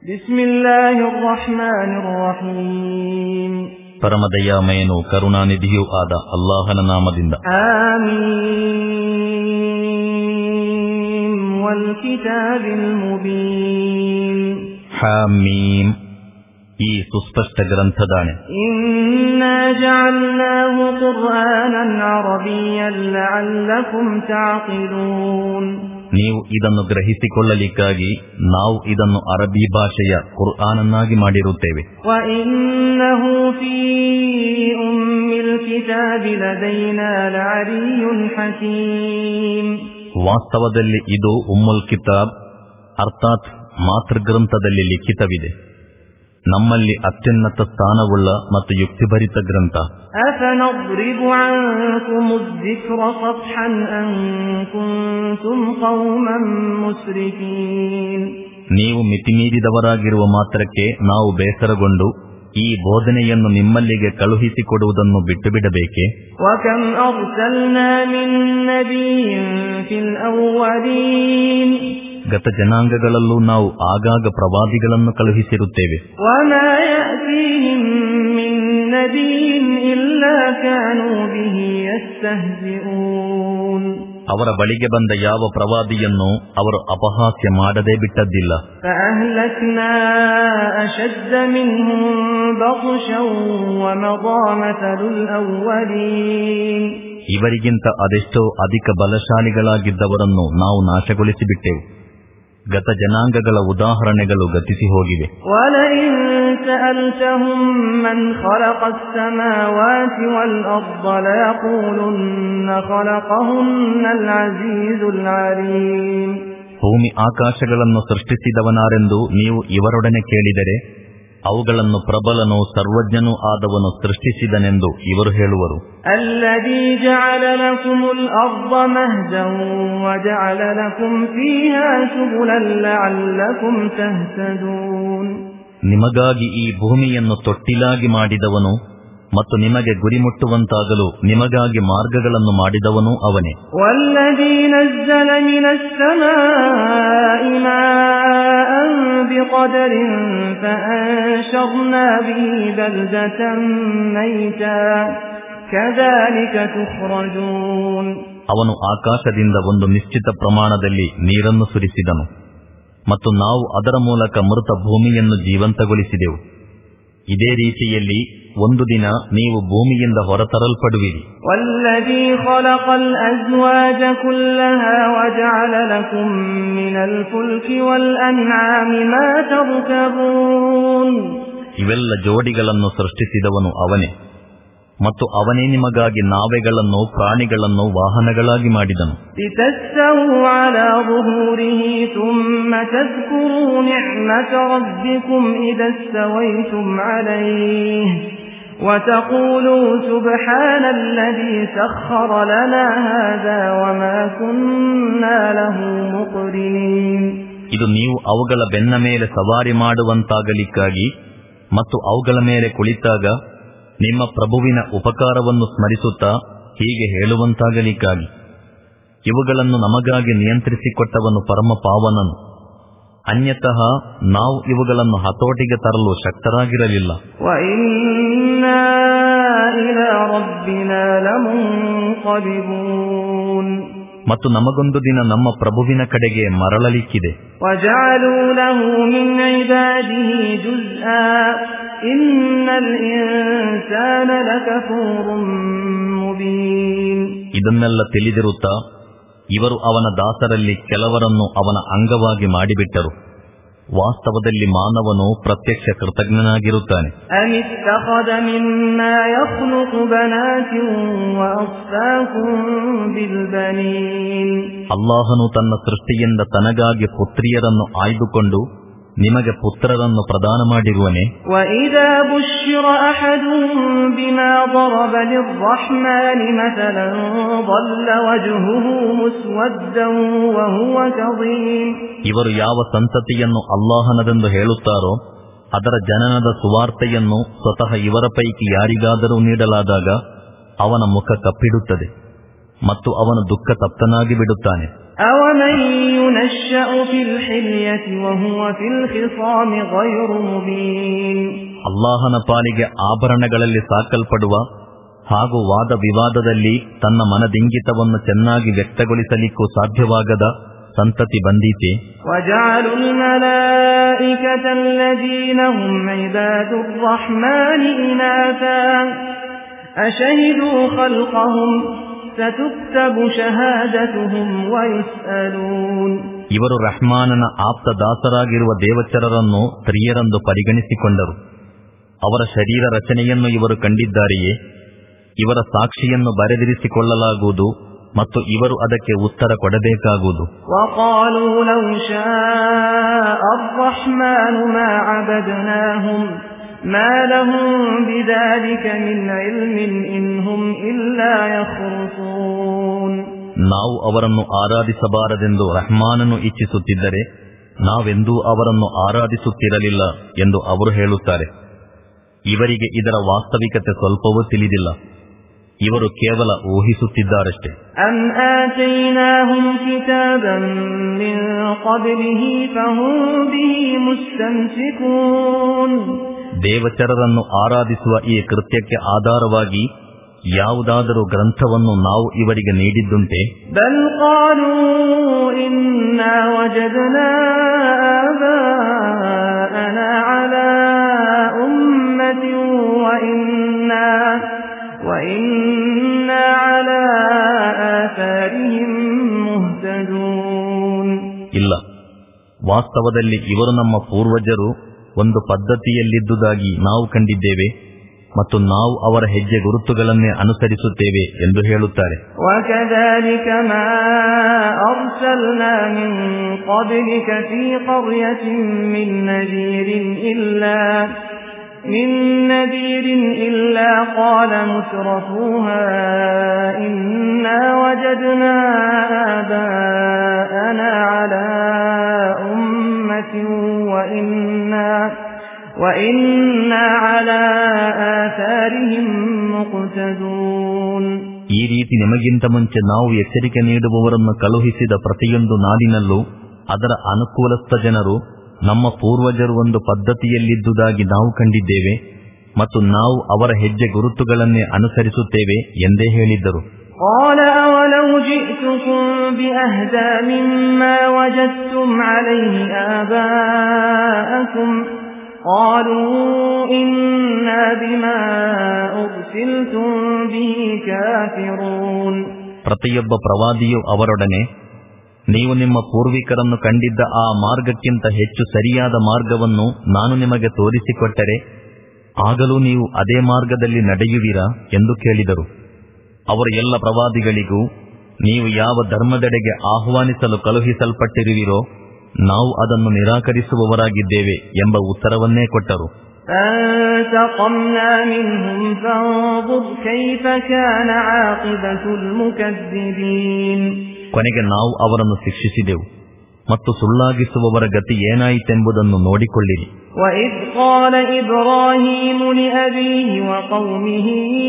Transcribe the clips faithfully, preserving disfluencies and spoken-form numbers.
ಬಿಸ್ಮಿಲ್ಲಾಹಿರ್ ರಹ್ಮಾನಿರ್ ರಹೀಮ್. ಪರಮದಯಾಮಯನು ಕರುಣಾನಿಧಿಯೂ ಆದ ಅಲ್ಲಾಹನ ನಾಮದಿಂದ. ಆಮೀನ್ ವಲ್ ಕಿತಾಬಿಲ್ ಮುಬೀನ್. ಹಾಮೀಮ್, ಈ ಸುಸ್ಪಷ್ಟ ಗ್ರಂಥದಾಣೆ. ಇನ್ನಾ ಜಅಲ್ನಾಹು ಖುರ್ಆನನ್ ಅರಬಿಯ್ಯನ್ ಲಅಲ್ಲಕುಂ ತಅಖಿಲೂನ್. ನೀವು ಇದನ್ನು ಗ್ರಹಿಸಿಕೊಳ್ಳಲಿಕ್ಕಾಗಿ ನಾವು ಇದನ್ನು ಅರಬಿ ಭಾಷೆಯ ಕುರ್ಆನನ್ನಾಗಿ ಮಾಡಿರುತ್ತೇವೆ. ವಇನ್ನಹು ಫೀ ಉಮ್ಮಿಲ್ ಕಿತಾಬಿ ಲದೈನಾ ಲಅಲಿಯ್ಯುನ್ ಹಕೀಮ್. ವಾಸ್ತವದಲ್ಲಿ ಇದು ಉಮ್ಮುಲ್ ಕಿತಾಬ್ ಅರ್ಥಾತ್ ಮಾತೃಗ್ರಂಥದಲ್ಲಿ ಲಿಖಿತವಿದೆ, ನಮ್ಮಲ್ಲಿ ಅತ್ಯುನ್ನತ ಸ್ಥಾನವುಳ್ಳ ಮತ್ತು ಯುಕ್ತಿಭರಿತ ಗ್ರಂಥ. ಅಫನದ್ರಿಬು ಅನ್ಕುಮುದ್ ಜಿಕ್ರ ಸಫ್ಹನ್ ಅನ್ ಕುಂತುಂ ಕೌಮನ್ ಮುಸ್ರಿಫೀನ್. ನೀವು ಮಿತಿಮೀರಿದವರಾಗಿರುವ ಮಾತ್ರಕ್ಕೆ ನಾವು ಬೇಸರಗೊಂಡು ಈ ಬೋಧನೆಯನ್ನು ನಿಮ್ಮಲ್ಲಿಗೆ ಕಳುಹಿಸಿಕೊಡುವುದನ್ನು ಬಿಟ್ಟು ಬಿಡಬೇಕೆ? ವಕಂ ಅರ್ಸಲ್ನಾ ಮಿನ್ ನಬಿಯ್ಯಿನ್ ಫಿಲ್ ಅವ್ವಲೀನ್. ಗತ ಜನಾಂಗಗಳಲ್ಲೂ ನಾವು ಆಗಾಗ ಪ್ರವಾದಿಗಳನ್ನು ಕಳುಹಿಸಿರುತ್ತೇವೆ. ವಮಾ ಯಅತೀಹಿಂ ಮಿನ್ ನಬಿಯ್ಯಿನ್ ಇಲ್ಲಾ ಕಾನೂ ಬಿಹಿ ಯಸ್ತಹ್ಜಿಊನ್. ಅವರ ಬಳಿಗೆ ಬಂದ ಯಾವ ಪ್ರವಾದಿಯನ್ನು ಅವರು ಅಪಹಾಸ್ಯ ಮಾಡದೇ ಬಿಟ್ಟದ್ದಿಲ್ಲ. ಫಅಹ್ಲಕ್ನಾ ಅಶದ್ದ ಮಿನ್ಹುಂ ಬತ್ಶನ್ ವಮದಾ ಮಥಲುಲ್ ಅವ್ವಲೀನ್. ಇವರಿಗಿಂತ ಅದೆಷ್ಟೋ ಅಧಿಕ ಬಲಶಾಲಿಗಳಾಗಿದ್ದವರನ್ನು ನಾವು ನಾಶಗೊಳಿಸಿಬಿಟ್ಟೆವು. ಗತ ಜನಾಂಗಗಳ ಉದಾಹರಣೆಗಳು ಗತಿಸಿ ಹೋಗಿವೆ. ವಲಇನ್ ಸಅಲ್ತಹುಂ ಮನ್ ಖಲಕಸ್ ಸಮಾವಾತಿ ವಲ್ ಅರ್ದ ಲಯಖೂಲುನ್ನ ಖಲಕಹುನ್ನಲ್ ಅಜೀಜುಲ್ ಅಲೀಮ್. ಭೂಮಿ ಆಕಾಶಗಳನ್ನು ಸೃಷ್ಟಿಸಿದವನಾರೆಂದು ನೀವು ಇವರೊಡನೆ ಕೇಳಿದರೆ ಅವುಗಳನ್ನು ಪ್ರಬಲನೂ ಸರ್ವಜ್ಞನೂ ಆದವನು ಸೃಷ್ಟಿಸಿದನೆಂದು ಇವರು ಹೇಳುವರು. ಅಲ್ಲದೀ ಜಅಲ ಲಕುಮುಲ್ ಅರ್ದ ಮಹ್ದನ್ ವಜಅಲ ಲಕುಂ ಫೀಹಾ ಸುಬುಲನ್ ಲಅಲ್ಲಕುಂ ತಹ್ತದೂನ್. ನಿಮಗಾಗಿ ಈ ಭೂಮಿಯನ್ನು ತೊಟ್ಟಿಲಾಗಿ ಮಾಡಿದವನು ಮತ್ತು ನಿಮಗೆ ಗುರಿ ಮುಟ್ಟುವಂತಾಗಲು ನಿಮಗಾಗಿ ಮಾರ್ಗಗಳನ್ನು ಮಾಡಿದವನು ಅವನೇ. ವಲ್ಲದೀ ನಜ್ಜಲ ಮಿನಸ್ ಸಲಾಇ ಮಾಅನ್ ಬಿಖದರಿನ್ ಫಅನ್ಶರ್ನಾ ಬಿಹಿ ಬಲ್ದತನ್ ಮೈತಾ ಕದಾಲಿಕ ತುಖ್ರಜೂನ್. ಅವನು ಆಕಾಶದಿಂದ ಒಂದು ನಿಶ್ಚಿತ ಪ್ರಮಾಣದಲ್ಲಿ ನೀರನ್ನು ಸುರಿಸಿದನು ಮತ್ತು ನಾವು ಅದರ ಮೂಲಕ ಮೃತ ಭೂಮಿಯನ್ನು ಜೀವಂತಗೊಳಿಸಿದೆವು. ಇದೇ ರೀತಿಯಲ್ಲಿ ಒಂದು ದಿನ ನೀವು ಭೂಮಿಯಿಂದ ಹೊರತರಲ್ಪಡುವಿರಿ. ವಲ್ಲದೀ ಖಲಕಲ್ ಅಜ್ವಾಜ ಕುಲ್ಲಹಾ ವಜಅಲ ಲಕುಂ ಮಿನಲ್ ಫುಲ್ಕಿ ವಲ್ ಅನ್ಆಮಿ ಮಾ ತರ್ಕಬೂನ್. ಇವೆಲ್ಲ ಜೋಡಿಗಳನ್ನು ಸೃಷ್ಟಿಸಿದವನು ಅವನೇ ಮತ್ತು ಅವನೇ ನಿಮಗಾಗಿ ನಾವೆಗಳನ್ನು ಪ್ರಾಣಿಗಳನ್ನು ವಾಹನಗಳಾಗಿ ಮಾಡಿದನು. ಲಿತಸ್ತವು ಅಲಾ ظುಹೂರಿಹಿ ಥುಮ್ಮ ತذ್ಕುರೂ ನಿಅಮತ ರಬ್ಬಿಕುಂ ಇದಾ ಸ್ತವೈತುಂ ಅಲೈಹಿ ವತಕೂಲೂ ಸುಬ್ಹಾನಲ್ಲದೀ ಸಖ್ಖರ ಲನಾ ಹಾದಾ ವಮಾ ಕುನ್ನಾ ಲಹು ಮುಕ್ರಿನೀನ್. ಇದು ನೀವು ಅವುಗಳ ಬೆನ್ನ ಮೇಲೆ ಸವಾರಿ ಮಾಡುವಂತಾಗಲಿಕ್ಕಾಗಿ ಮತ್ತು ಅವುಗಳ ಮೇಲೆ ಕುಳಿತಾಗ ನಿಮ್ಮ ಪ್ರಭುವಿನ ಉಪಕಾರವನ್ನು ಸ್ಮರಿಸುತ್ತಾ ಹೀಗೆ ಹೇಳುವಂತಾಗಲಿಕ್ಕಾಗಿ. ಇವುಗಳನ್ನು ನಮಗಾಗಿ ನಿಯಂತ್ರಿಸಿಕೊಟ್ಟವನು ಪರಮ ಪಾವನನು, ಅನ್ಯತಃ ನಾವು ಇವುಗಳನ್ನು ಹತೋಟಿಗೆ ತರಲು ಶಕ್ತರಾಗಿರಲಿಲ್ಲ. ವಇನ್ನಾ ಇಲಾ ರಬ್ಬಿನಾ ಲಮುನ್ಕಲಿಬೂನ್. ಮತ್ತು ನಮಗೊಂದು ದಿನ ನಮ್ಮ ಪ್ರಭುವಿನ ಕಡೆಗೆ ಮರಳಲಿಕ್ಕಿದೆ. ವಜಅಲೂ ಲಹು ಮಿನ್ ಇಬಾದಿಹಿ ಜುಜ್ಆ ಇನ್ನಲ್ ಇನ್ಸಾನ ಲಕಫೂರುಂ ಮುಬೀನ್. ಇದನ್ನೆಲ್ಲ ತಿಳಿದಿರುತ್ತಾ ಇವರು ಅವನ ದಾಸರಲ್ಲಿ ಕೆಲವರನ್ನು ಅವನ ಅಂಗವಾಗಿ ಮಾಡಿಬಿಟ್ಟರು. ವಾಸ್ತವದಲ್ಲಿ ಮಾನವನು ಪ್ರತ್ಯಕ್ಷ ಕೃತಜ್ಞನಾಗಿರುತ್ತಾನೆ. ಅಮಿತ್ತಖದ ಮಿಮ್ಮಾ ಯಖ್ಲುಕು ಬನಾತಿನ್ ವಅಸ್ಫಾಕುಂ ಬಿಲ್ ಬನೀನ್. ಅಲ್ಲಾಹನು ತನ್ನ ಸೃಷ್ಟಿಯಿಂದ ತನಗಾಗಿ ಪುತ್ರಿಯರನ್ನು ಆಯ್ದುಕೊಂಡು ನಿಮಗೆ ಪುತ್ರರನ್ನು ಪ್ರದಾನ ಮಾಡಿರುವನೆ. ವಇದಾ ಬುಶ್ಶಿರ ಅಹದುಂ ಬಿಮಾ ضرب للرحمن مثلا ظل وجهه مسودا وهو كظيم. ಇವರು ಯಾವ ಸಂತತಿಯನ್ನು ಅಲ್ಲಾಹನದೆಂದು ಹೇಳುತ್ತಾರೋ ಅದರ ಜನನದ ಸುವಾರ್ತೆಯನ್ನು ಸ್ವತಃ ಇವರ ಪೈಕಿ ಯಾರಿಗಾದರೂ ನೀಡಲಾದಾಗ ಅವನ ಮುಖ ಕಪ್ಪಿಡುತ್ತದೆ ಮತ್ತು ಅವನು ದುಃಖ ತಪ್ತನಾಗಿ ಬಿಡುತ್ತಾನೆ. أَوَمَن يُنَشَّأُ فِي الْحِلْيَةِ وَهُوَ فِي الْخِصَامِ غَيْرُ مُبِينٍ. ಅಲ್ಲಾಹನ ಪಾಲಿಗೆ ಆಭರಣಗಳಲ್ಲಿ ಸಾಕಲ್ಪಡುವ ಹಾಗೂ ವಾದ ವಿವಾದದಲ್ಲಿ ತನ್ನ ಮನದಿಂಗಿತವನ್ನು ಚೆನ್ನಾಗಿ ವ್ಯಕ್ತಗೊಳಿಸಲಿಕ್ಕೂ ಸಾಧ್ಯವಾಗದ ಸಂತತಿ ಬಂದೀತೆ. وَجَعَلُوا الْمَلَائِكَةَ الَّذِينَ هُمْ عِبَادُ الرَّحْمَنِ إِنَاثًا أَشَهِدُوا خَلْقَهُمْ سَتُكْتَبُ شَهَادَتُهُمْ وَيُسْأَلُونَ. ಇವರು ರಹ್ಮಾನನ ಆಪ್ತ ದಾಸರಾಗಿರುವ ದೇವಚರರನ್ನು ಸ್ತ್ರೀಯರೆಂದು ಪರಿಗಣಿಸಿಕೊಂಡರು. ಅವರ ಶರೀರ ರಚನೆಯನ್ನು ಇವರು ಕಂಡಿದ್ದಾರೆಯೇ? ಇವರ ಸಾಕ್ಷಿಯನ್ನು ಬರೆದಿರಿಸಿಕೊಳ್ಳಲಾಗುವುದು ಮತ್ತು ಇವರು ಅದಕ್ಕೆ ಉತ್ತರ ಕೊಡಬೇಕಾಗುವುದು. وَقَالُوا لَوْ شَاءَ الرَّحْمَنُ مَا عَبَدْنَاهُمْ مَا لَهُم بِذَلِكَ مِنْ عِلْمٍ إِنْ هُمْ إِلَّا يَخْرُصُونَ. ನಾವು ಅವರನ್ನು ಆರಾಧಿಸಬಾರದೆಂದು ರಹ್ಮಾನನು ಇಚ್ಛಿಸುತ್ತಿದ್ದರೆ ನಾವೆಂದೂ ಅವರನ್ನು ಆರಾಧಿಸುತ್ತಿರಲಿಲ್ಲ ಎಂದು ಅವರು ಹೇಳುತ್ತಾರೆ. ಇವರಿಗೆ ಇದರ ವಾಸ್ತವಿಕತೆ ಸ್ವಲ್ಪವೂ ತಿಳಿದಿಲ್ಲ. ಇವರು ಕೇವಲ ಊಹಿಸುತ್ತಿದ್ದಾರಷ್ಟೇ. أَمْ آتَيْنَاهُمْ كِتَابًا مِّن قَبْلِهِ فَهُمْ بِهِ مُسْتَمْسِكُونَ. ದೇವಚರರನ್ನು ಆರಾಧಿಸುವ ಈ ಕೃತ್ಯಕ್ಕೆ ಆಧಾರವಾಗಿ ಯಾವುದಾದರೂ ಗ್ರಂಥವನ್ನು ನಾವು ಇವರಿಗೆ ನೀಡಿದ್ದುಂಟೆ? بَلْ قَالُوا إِنَّا وَجَدْنَا آبَاءَنَا عَلَى أُمَّةٍ وَإِنَّا وَإِنَّا عَلَى آثَارِهِمْ مُهْتَدُونَ. ಇಲ್ಲ, ವಾಸ್ತವದಲ್ಲಿ ಇವರು ನಮ್ಮ ಪೂರ್ವಜರು ಒಂದು ಪದ್ಧತಿಯಲ್ಲಿದ್ದುದಾಗಿ ನಾವು ಕಂಡಿದ್ದೇವೆ ಮತ್ತು ನಾವು ಅವರ ಹೆಜ್ಜೆ ಗುರುತುಗಳನ್ನೇ ಅನುಸರಿಸುತ್ತೇವೆ ಎಂದು ಹೇಳುತ್ತಾರೆ. وَكَذَلِكَ مَا أَرْسَلْنَا مِن قَبْلِكَ فِي قَرْيَةٍ مِّن نَّذِيرٍ إِلَّا مِن نَّذِيرٍ إِلَّا قَالَ مُتْرَفُوهَا إِنَّا وَجَدْنَا آبَاءَنَا عَلَى أُمَّةٍ وَإِنَّا وَإِنَّا عَلَى آثَارِهِمْ مُقْتَدُونَ. ಈ ರೀತಿ ನಿಮಗಿಂತ ಮುಂಚೆ ನಾವು ಎಚ್ಚರಿಕೆ ನೀಡುವವರನ್ನು ಕಳುಹಿಸಿದ ಪ್ರತಿಯೊಂದು ನಾಡಿನಲ್ಲೂ ಅದರ ಅನುಕೂಲಸ್ಥ ಜನರು ನಮ್ಮ ಪೂರ್ವಜರು ಒಂದು ಪದ್ಧತಿಯಲ್ಲಿದ್ದುದಾಗಿ ನಾವು ಕಂಡಿದ್ದೇವೆ ಮತ್ತು ನಾವು ಅವರ ಹೆಜ್ಜೆ ಗುರುತುಗಳನ್ನೇ ಅನುಸರಿಸುತ್ತೇವೆ ಎಂದೇ ಹೇಳಿದ್ದರು. قَالَ أَوَلَوْ جِئْتُكُمْ بِأَهْدَى مِمَّا وَجَدتُّمْ عَلَيْهِ آبَاءَكُمْ قَالُوا إِنَّا بِمَا أُرْسِلْتُمْ بِهِ كَافِرُونَ. ಪ್ರತಿಯೊಬ್ಬ ಪ್ರವಾದಿಯು ಅವರೊಡನೆ, ನೀವು ನಿಮ್ಮ ಪೂರ್ವಿಕರನ್ನು ಕಂಡಿದ್ದ ಆ ಮಾರ್ಗಕ್ಕಿಂತ ಹೆಚ್ಚು ಸರಿಯಾದ ಮಾರ್ಗವನ್ನು ನಾನು ನಿಮಗೆ ತೋರಿಸಿಕೊಟ್ಟರೆ ಆಗಲೂ ನೀವು ಅದೇ ಮಾರ್ಗದಲ್ಲಿ ನಡೆಯುವಿರಾ ಎಂದು ಕೇಳಿದರು. ಅವರು ಎಲ್ಲ ಪ್ರವಾದಿಗಳಿಗೂ, ನೀವು ಯಾವ ಧರ್ಮದೆಡೆಗೆ ಆಹ್ವಾನಿಸಲು ಕಳುಹಿಸಲ್ಪಟ್ಟಿರುವಿರೋ ನಾವು ಅದನ್ನು ನಿರಾಕರಿಸುವವರಾಗಿದ್ದೇವೆ ಎಂಬ ಉತ್ತರವನ್ನೇ ಕೊಟ್ಟರು. فَانْتَقَمْنَا مِنْهُمْ فَانظُرْ كَيْفَ كَانَ عَاقِبَةُ الْمُكَذِّبِينَ. ಕೊನೆಗೆ ನಾವು ಅವರನ್ನು ಶಿಕ್ಷಿಸಿದೆವು ಮತ್ತು ಸುಳ್ಳಾಗಿಸುವವರ ಗತಿ ಏನಾಯಿತೆಂಬುದನ್ನು ನೋಡಿಕೊಳ್ಳಿರಿ. وَإِذْ قَالَ إِبْرَاهِيمُ لِأَبِيهِ وَقَوْمِهِ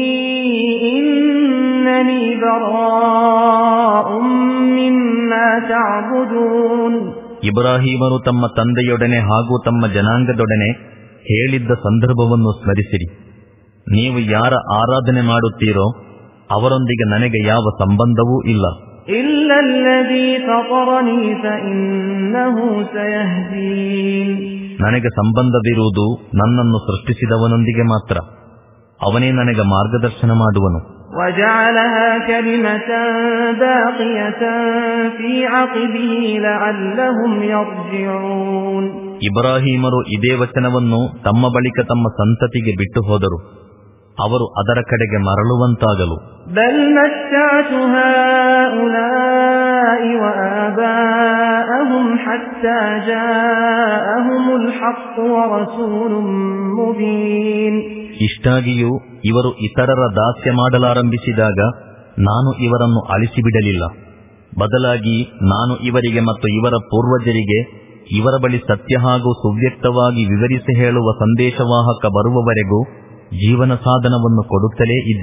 إِنَّنِي بَرَاءٌ مِّمَّا تَعْبُدُونَ. ಇಬ್ರಾಹೀಮರು ತಮ್ಮ ತಂದೆಯೊಡನೆ ಹಾಗೂ ತಮ್ಮ ಜನಾಂಗದೊಡನೆ ಹೇಳಿದ್ದ ಸಂದರ್ಭವನ್ನು ಸ್ಮರಿಸಿರಿ. ನೀವು ಯಾರ ಆರಾಧನೆ ಮಾಡುತ್ತೀರೋ ಅವರೊಂದಿಗೆ ನನಗೆ ಯಾವ ಸಂಬಂಧವೂ ಇಲ್ಲ. إِلَّا الَّذِي فَطَرَنِي فَإِنَّهُ سَيَهْدِينِ. ನನಗೆ ಸಂಬಂಧವಿರುವುದು ನನ್ನನ್ನು ಸೃಷ್ಟಿಸಿದವನೊಂದಿಗೆ ಮಾತ್ರ. ಅವನೇ ನನಗೆ ಮಾರ್ಗದರ್ಶನ ಮಾಡುವನು. وَجَعَلَهَا كَلِمَةً بَاقِيَةً فِي عَقِبِهِ لَعَلَّهُمْ يَرْجِعُونَ. ಇಬ್ರಾಹೀಮರು ಇದೇ ವಚನವನ್ನು ತಮ್ಮ ಬಳಿಕ ತಮ್ಮ ಸಂತತಿಗೆ ಬಿಟ್ಟು ಹೋದರು, ಅವರು ಅದರ ಕಡೆಗೆ ಮರಳುವಂತಾಗಲು. بَلْ مَتَّعْتُ هَؤُلَاءِ وَآبَاءَهُمْ حَتَّى جَاءَهُمُ الْحَقُّ وَرَسُولٌ مُبِينٌ. ಇಷ್ಟಾಗಿಯೂ ಇವರು ಇತರರ ದಾಸ್ಯ ಮಾಡಲಾರಂಭಿಸಿದಾಗ ನಾನು ಇವರನ್ನು ಅಳಿಸಿಬಿಡಲಿಲ್ಲ. ಬದಲಾಗಿ ನಾನು ಇವರಿಗೆ ಮತ್ತು ಇವರ ಪೂರ್ವಜರಿಗೆ ಇವರ ಬಳಿ ಸತ್ಯ ಹಾಗೂ ಸುವ್ಯಕ್ತವಾಗಿ ವಿವರಿಸಿ ಹೇಳುವ ಸಂದೇಶವಾಹಕ ಬರುವವರೆಗೂ ಜೀವನ ಸಾಧನವನ್ನು ಕೊಡುತ್ತಲೇ ಇದ್ದೆನು.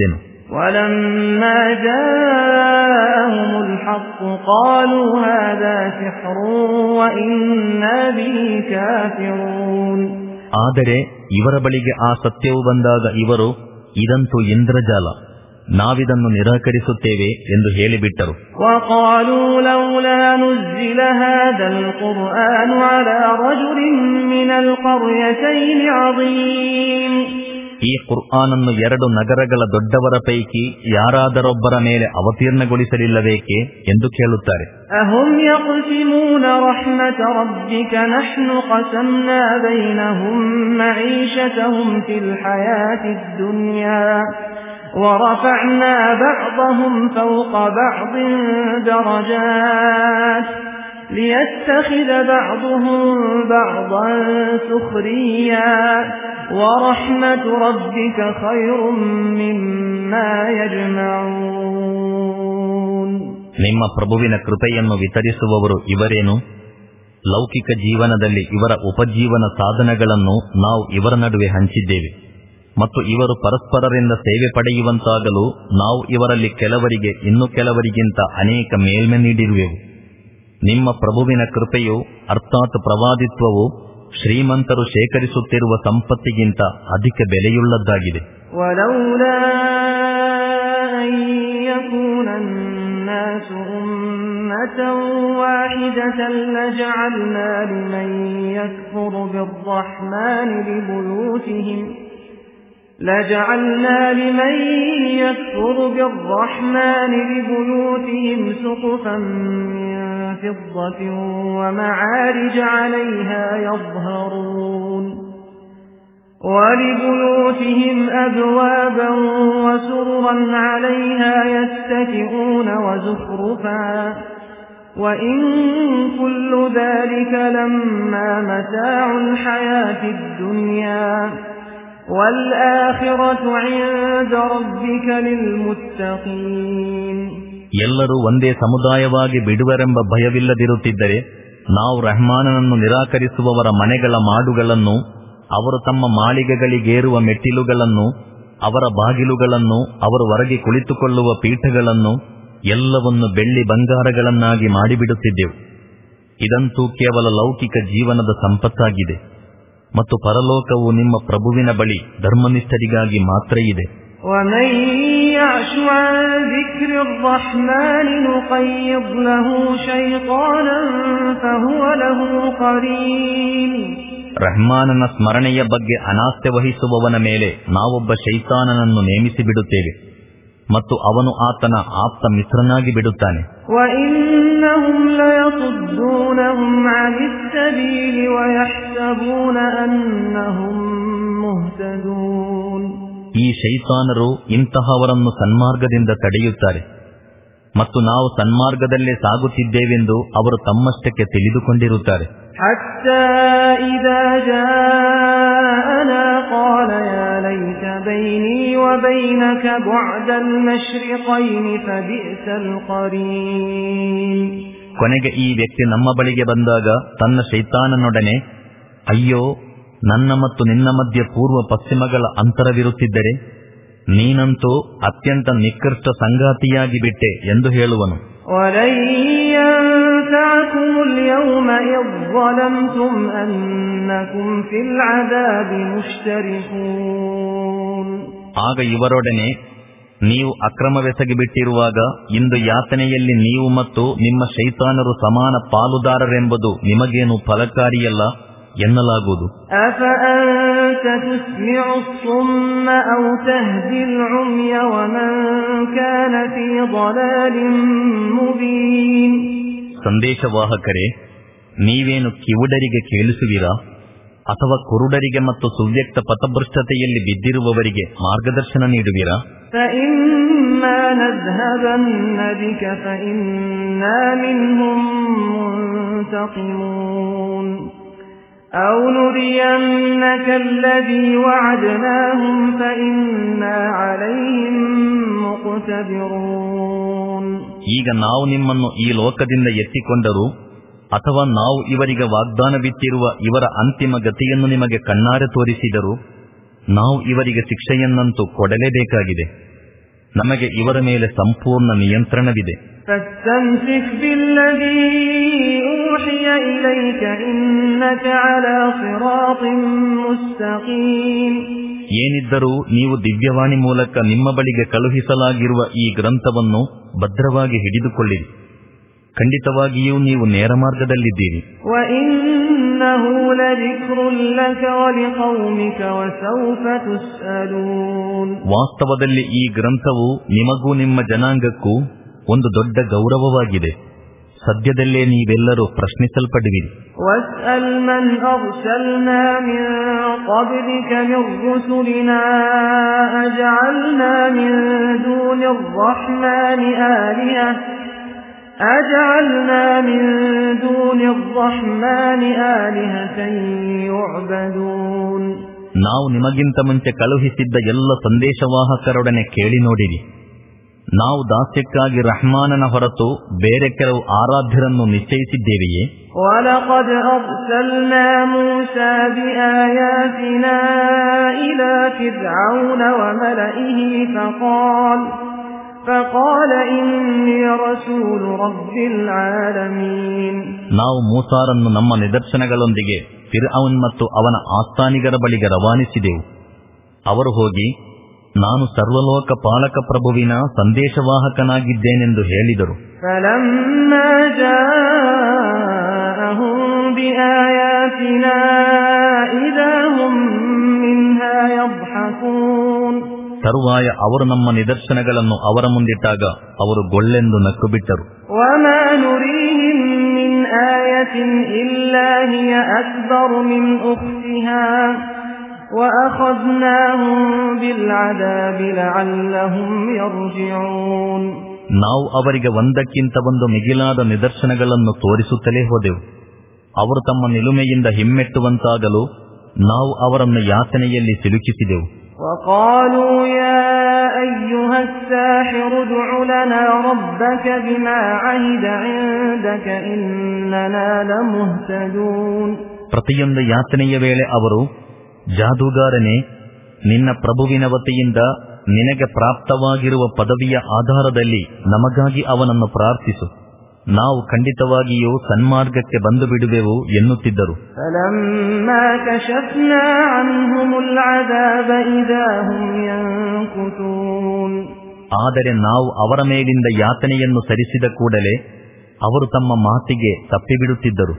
وَلَمَّا جَاءَهُمُ الْحَقُّ قَالُوا هَذَا سِحْرٌ وَإِنَّا بِهِ كَافِرُونَ. ಆದರೆ ಇವರ ಬಳಿಗೆ ಆ ಸತ್ಯವು ಬಂದಾಗ ಇವರು, ಇದಂತೂ ಇಂದ್ರಜಾಲ, ನಾವಿದನ್ನು ನಿರಾಕರಿಸುತ್ತೇವೆ ಎಂದು ಹೇಳಿಬಿಟ್ಟರು. وَقَالُوا لَوْلَا نُزِّلَ هَذَا الْقُرْآنُ عَلَى رَجُلٍ مِّنَ الْقَرْيَتَيْنِ عَظِيمٍ. ಈ ಕುರ್ಆನನ್ನು ಎರಡು ನಗರಗಳ ದೊಡ್ಡವರ ಪೈಕಿ ಯಾರಾದರೊಬ್ಬರ ಮೇಲೆ ಅವತೀರ್ಣಗೊಳಿಸಲಿಲ್ಲಬೇಕೆ ಎಂದು ಕೇಳುತ್ತಾರೆ. ಅಹುಂ ಯಖ್ಸಿಮೂನ ರಹ್ಮತ ರಬ್ಬಿಕ ನಹ್ನು ಖಸಮ್ನಾ ಬೈನಹುಂ ಮঈಶತಹುಂ ಫಿಲ್ ಹಯಾತಿದ್ ದುನ್ಯಾ ورفعنا بعضهم فوق بعض درجات ليتخذ بعضهم بعضا سخريا ورحمة ربك خير مما يجمعون. ನಿಮ್ಮ ಪ್ರಭುವಿನ ಕೃಪೆಯನ್ನು ವಿತರಿಸುವವರು ಇವರೇನು? ಲೌಕಿಕ ಜೀವನದಲ್ಲಿ ಇವರ ಉಪಜೀವನ ಸಾಧನಗಳನ್ನು ನಾವು ಇವರ ನಡುವೆ ಹಂಚಿದ್ದೇವೆ ಮತ್ತು ಇವರು ಪರಸ್ಪರರಿಂದ ಸೇವೆ ಪಡೆಯುವಂತಾಗಲು ನಾವು ಇವರಲ್ಲಿ ಕೆಲವರಿಗೆ ಇನ್ನು ಕೆಲವರಿಗಿಂತ ಅನೇಕ ಮೇಲ್ಮೆ ನೀಡಿರುವೆವು. ನಿಮ್ಮ ಪ್ರಭುವಿನ ಕೃಪೆಯು ಅರ್ಥಾತ್ ಪ್ರವಾದಿತ್ವವು ಶ್ರೀಮಂತರು ಶೇಖರಿಸುತ್ತಿರುವ ಸಂಪತ್ತಿಗಿಂತ ಅಧಿಕ ಬೆಲೆಯುಳ್ಳದ್ದಾಗಿದೆ. ವಲೌಲಾ ಅನ್ ಯಕೂನ الناس أمة واحدة لجعلنا لمن يكفر بالرحمن لبيوتهم لجعلنا لمن يكفر بالرحمن لبيوتهم سقفا من فضة ومعارج عليها يظهرون ولبيوتهم أبوابا وسررا عليها يتكئون وزخرفا وإن كل ذلك لما متاع الحياة الدنيا والآخرة عند ربك للمتقين. ಎಲ್ಲರೂ ಒಂದೇ ಸಮುದಾಯವಾಗಿ ಬಿಡುವರೆಂಬ ಭಯವಿಲ್ಲದಿರುತ್ತಿದ್ದರೆ ನಾವು ರಹಮಾನನನ್ನು ನಿರಾಕರಿಸುವವರ ಮನೆಗಳ ಮಾಡುಗಳನ್ನು, ಅವರು ತಮ್ಮ ಮಾಳಿಗೆಗಳಿಗೇರುವ ಮೆಟ್ಟಿಲುಗಳನ್ನು, ಅವರ ಬಾಗಿಲುಗಳನ್ನು, ಅವರು ಹೊರಗೆ ಕುಳಿತುಕೊಳ್ಳುವ ಪೀಠಗಳನ್ನು ಎಲ್ಲವನ್ನು ಬೆಳ್ಳಿ ಬಂಗಾರಗಳನ್ನಾಗಿ ಮಾಡಿಬಿಡುತ್ತಿದ್ದೆವು. ಇದಂತೂ ಕೇವಲ ಲೌಕಿಕ ಜೀವನದ ಸಂಪತ್ತಾಗಿದೆ ಮತ್ತು ಪರಲೋಕವು ನಿಮ್ಮ ಪ್ರಭುವಿನ ಬಳಿ ಧರ್ಮನಿಷ್ಠರಿಗಾಗಿ ಮಾತ್ರ ಇದೆ. وَمَن يَعْشُ عَن ذِكْرِ الرَّحْمَنِ نُقَيِّضْ لَهُ شَيْطَانًا فَهُوَ لَهُ قَرِينٌ. ರಹ್ಮಾನನ ಸ್ಮರಣೆಯ ಬಗ್ಗೆ ಅನಾಸ್ಥೆ ವಹಿಸುವವನ ಮೇಲೆ ನಾವೊಬ್ಬ ಶೈತಾನನನ್ನು ನೇಮಿಸಿ ಬಿಡುತ್ತೇವೆ ಮತ್ತು ಅವನು ಆತನ ಆಪ್ತ ಮಿತ್ರನಾಗಿ ಬಿಡುತ್ತಾನೆ. وَإِنَّهُمْ لَيَصُدُّونَهُمْ عَنِ السَّبِيلِ وَيَحْسَبُونَ أَنَّهُمْ مُهْتَدُونَ. ಈ ಶೈತಾನರು ಇಂತಹವರನ್ನು ಸನ್ಮಾರ್ಗದಿಂದ ತಡೆಯುತ್ತಾರೆ ಮತ್ತು ನಾವು ಸನ್ಮಾರ್ಗದಲ್ಲೇ ಸಾಗುತ್ತಿದ್ದೇವೆಂದು ಅವರು ತಮ್ಮಷ್ಟಕ್ಕೆ ತಿಳಿದುಕೊಂಡಿರುತ್ತಾರೆ. حتى إذا جاءنا قال يا ليت بيني وبينك بعد المشرقين فبئس القرين. ಕೊನೆಗೆ ಈ ವ್ಯಕ್ತಿ ನಮ್ಮ ಬಳಿಗೆ ಬಂದಾಗ ತನ್ನ ಶೈತಾನನೊಡನೆ, ಅಯ್ಯೋ, ನನ್ನ ಮತ್ತು ನಿನ್ನ ಮಧ್ಯೆ ಪೂರ್ವ ಪಶ್ಚಿಮಗಳ ಅಂತರವಿರುತ್ತಿದ್ದರೆ ನೀನಂತೂ ಅತ್ಯಂತ ನಿಕೃಷ್ಟ ಸಂಗಾತಿಯಾಗಿ ಬಿಟ್ಟೆ ಎಂದು ಹೇಳುವನು. وَلَن يَنفَعَكُمُ الْيَوْمَ إِذ ظَّلَمْتُمْ أَنَّكُمْ فِي الْعَذَابِ مُشْتَرِكُونَ. ಆಗ ಇವರೊಡನೆ, ನೀವು ಅಕ್ರಮವೆಸಗಿಬಿಟ್ಟಿರುವಾಗ ಇಂದು ಯಾತನೆಯಲ್ಲಿ ನೀವು ಮತ್ತು ನಿಮ್ಮ ಶೈತಾನರು ಸಮಾನ ಪಾಲುದಾರರೆಂಬುದು ನಿಮಗೇನು ಫಲಕಾರಿಯಲ್ಲ ಎನ್ನಲಾಗುವುದು. أَفَأَنْتَ تُسْمِعُ الصُّمَّ أَوْ تَهْدِي الْعُمْيَ وَمَنْ كَانَ فِي ضَلَالٍ مُبِينٍ. ಸಂದೇಶವಾಹಕರೇ, ನೀವೇನು ಕಿವುಡರಿಗೆ ಕೇಳಿಸುವಿರಾ ಅಥವಾ ಕುರುಡರಿಗೆ ಮತ್ತು ಸುವ್ಯಕ್ತ ಪಥಭ್ರಷ್ಟತೆಯಲ್ಲಿ ಬಿದ್ದಿರುವವರಿಗೆ ಮಾರ್ಗದರ್ಶನ ನೀಡುವಿರಾ? فَإِمَّا نَذْهَبَنَّ بِكَ فَإِنَّا مِنْهُمْ مُنْتَقِمُونَ أَوْ نُرِيَنَّكَ الَّذِي وَعَدْنَاهُمْ فَإِنَّا عَلَيْهِمْ مُقْتَدِرُونَ. ಈಗ ನಾವು ನಿಮ್ಮನ್ನು ಈ ಲೋಕದಿಂದ ಎತ್ತಿಕೊಂಡರೂ ಅಥವಾ ನಾವು ಇವರಿಗೆ ವಾಗ್ದಾನ ಬಿಟ್ಟಿರುವ ಇವರ ಅಂತಿಮ ಗತಿಯನ್ನು ನಿಮಗೆ ಕಣ್ಣಾರೆ ತೋರಿಸಿದರೂ ನಾವು ಇವರಿಗೆ ಶಿಕ್ಷೆಯನ್ನಂತೂ ಕೊಡಲೇಬೇಕಾಗಿದೆ. ನಮಗೆ ಇವರ ಮೇಲೆ ಸಂಪೂರ್ಣ ನಿಯಂತ್ರಣವಿದೆ. ಏನಿದ್ದರೂ ನೀವು ದಿವ್ಯವಾಣಿ ಮೂಲಕ ನಿಮ್ಮ ಬಳಿಗೆ ಕಳುಹಿಸಲಾಗಿರುವ ಈ ಗ್ರಂಥವನ್ನು ಭದ್ರವಾಗಿ ಹಿಡಿದುಕೊಳ್ಳಿರಿ. ಖಂಡಿತವಾಗಿಯೂ ನೀವು ನೇರ ಮಾರ್ಗದಲ್ಲಿದ್ದೀರಿ. ವಾಸ್ತವದಲ್ಲಿ ಈ ಗ್ರಂಥವು ನಿಮಗೂ ನಿಮ್ಮ ಜನಾಂಗಕ್ಕೂ ಒಂದು ದೊಡ್ಡ ಗೌರವವಾಗಿದೆ. ಸದ್ಯದಲ್ಲೇ ನೀವೆಲ್ಲರೂ ಪ್ರಶ್ನಿಸಲ್ಪಡುವಿರಿ. أجعلنا من دون الرحمن آلهة يعبدون. ನಾವು ನಿಮಗಿಂತ ಮುಂಚೆ ಕಳುಹಿಸಿದ್ದ ಎಲ್ಲ ಸಂದೇಶವಾಹಕರೊಡನೆ ಕೇಳಿ ನೋಡಿರಿ. ನಾವು ದಾಸ್ಯಕ್ಕಾಗಿ ರಹ್ಮಾನನ ಹೊರತು ಬೇರೆ ಕೆಲವು ಆರಾಧ್ಯರನ್ನು ನಿಶ್ಚಯಿಸಿದ್ದೇವೆಯೇ? وَلَقَدْ أَرْسَلْنَا مُوسَى بِآيَاتِنَا إِلَى فِرْعَوْنَ وَمَلَئِهِ فَقَالَ فقال إني رسول رب العالمين. ನಾವು ಮೂಸಾರನ್ನು ನಮ್ಮ ನಿದರ್ಶನಗಳೊಂದಿಗೆ ಫಿರ್ಔನ್ ಮತ್ತು ಅವನ ಆಸ್ಥಾನಿಗರ ಬಳಿಗೆ ರವಾನಿಸಿದೆವು. ಅವರು ಹೋಗಿ ನಾನು ಸರ್ವಲೋಕ ಪಾಲಕ ಪ್ರಭುವಿನ ಸಂದೇಶವಾಹಕನಾಗಿದ್ದೇನೆಂದು ಹೇಳಿದರು. فلما جاءهم بآياتنا إذا هم منها يضحكون. ತರುವಾಯ ಅವರು ನಮ್ಮ ನಿದರ್ಶನಗಳನ್ನು ಅವರ ಮುಂದಿಟ್ಟಾಗ ಅವರು ಗೊಳ್ಳೆಂದು ನಕ್ಕು ಬಿಟ್ಟರು. وما نريهم من آية إلا هي أكبر من أختها وأخذناهم بالعذاب لعلهم يرجعون. ನಾವು ಅವರಿಗೆ ಒಂದಕ್ಕಿಂತ ಒಂದು ಮಿಗಿಲಾದ ನಿದರ್ಶನಗಳನ್ನು ತೋರಿಸುತ್ತಲೇ ಹೋದೆವು. ಅವರು ತಮ್ಮ ನಿಲುಮೆಯಿಂದ ಹಿಮ್ಮೆಟ್ಟುವಂತಾಗಲು ನಾವು ಅವರನ್ನು ಯಾತನೆಯಲ್ಲಿ ಸಿಲುಕಿಸಿದೆವು. وقالوا يا أيها الساحر ادع لنا ربك بما عهد عندك إننا لمهتدون. ಪ್ರತಿಯೊಂದು ಯಾತನೆಯ ವೇಳೆ ಅವರು, ಜಾದೂಗಾರನೇ, ನಿನ್ನ ಪ್ರಭುವಿನ ವತಿಯಿಂದ ನಿನಗೆ ಪ್ರಾಪ್ತವಾಗಿರುವ ಪದವಿಯ ಆಧಾರದಲ್ಲಿ ನಮಗಾಗಿ ಅವನನ್ನು ಪ್ರಾರ್ಥಿಸು, ನಾವು ಖಂಡಿತವಾಗಿಯೂ ಸನ್ಮಾರ್ಗಕ್ಕೆ ಬಂದು ಬಿಡುವೆವು ಎನ್ನುತ್ತಿದ್ದರು. ಆದರೆ ನಾವು ಅವರ ಮೇಲಿಂದ ಯಾತನೆಯನ್ನು ಸರಿಸಿದ ಕೂಡಲೇ ಅವರು ತಮ್ಮ ಮಾತಿಗೆ ತಪ್ಪಿಬಿಡುತ್ತಿದ್ದರು.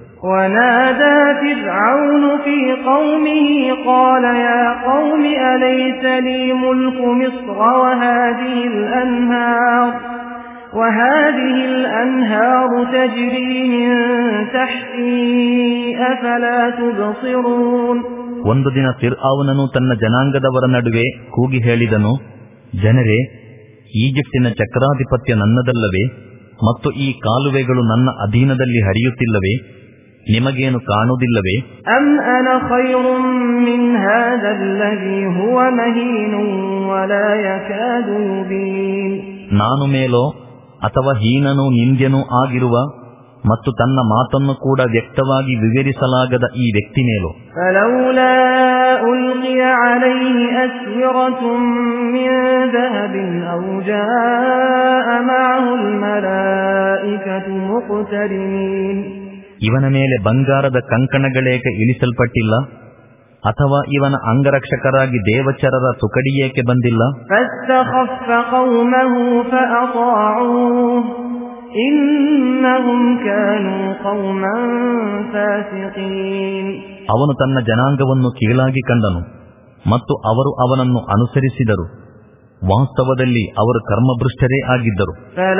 وهذه الأنهار تجري من تحتي أفلا تبصرون. ಒಂದು ದಿನ ಫಿರ್ಔನನು ತನ್ನ ಜನಾಂಗದವರ ನಡುವೆ ಕೂಗಿ ಹೇಳಿದನು, ಜನರೇ, ಈಜಿಪ್ಟಿನ ಚಕ್ರಾಧಿಪತ್ಯ ನನ್ನದಲ್ಲವೇ? ಮತ್ತು ಈ ಕಾಲುವೆಗಳು ನನ್ನ ಅಧೀನದಲ್ಲಿ ಹರಿಯುತ್ತಿಲ್ಲವೇ? ನಿಮಗೇನು ಕಾಣುವುದಿಲ್ಲವೇ? ಅಮ್ ಅನ ಖೈರುಂ ಮಿನ್ ಹಾದಾ ಅಲ್ಲದೀ ಹುವ ಮಹೀನ್ ವಲಾ ಯಕಾದು ಯುಬೀನ್. ನಾನು ಮೇಲೋ ಅಥವಾ ಹೀನನೂ ನಿಂದ್ಯನೂ ಆಗಿರುವ ಮತ್ತು ತನ್ನ ಮಾತನ್ನು ಕೂಡ ವ್ಯಕ್ತವಾಗಿ ವಿವರಿಸಲಾಗದ ಈ ವ್ಯಕ್ತಿ ಮೇಲೋ. ಫಲೌಲಾ ಉಲ್ಕಿಯ ಅಲೈಹಿ ಅಸ್ವಿರತುಂ ಮಿನ್ ದಹಬಿನ್ ಔ ಜಾಅ ಮಅಹುಲ್ ಮಲಾಯಿಕತು ಮುಖ್ತರಿನೀನ್. ಇವನ ಮೇಲೆ ಬಂಗಾರದ ಕಂಕಣಗಳೇಕೆ ಇಳಿಸಲ್ಪಟ್ಟಿಲ್ಲ? ಅಥವಾ ಇವನ ಅಂಗರಕ್ಷಕರಾಗಿ ದೇವಚರರ ತುಕಡಿಯೇಕೆ ಬಂದಿಲ್ಲ? ಅವನು ತನ್ನ ಜನಾಂಗವನ್ನು ಕೀಳಾಗಿ ಕಂಡನು ಮತ್ತು ಅವರು ಅವನನ್ನು ಅನುಸರಿಸಿದರು. ವಾಸ್ತವದಲ್ಲಿ ಅವರು ಕರ್ಮಭೃಷ್ಟರೇ ಆಗಿದ್ದರು.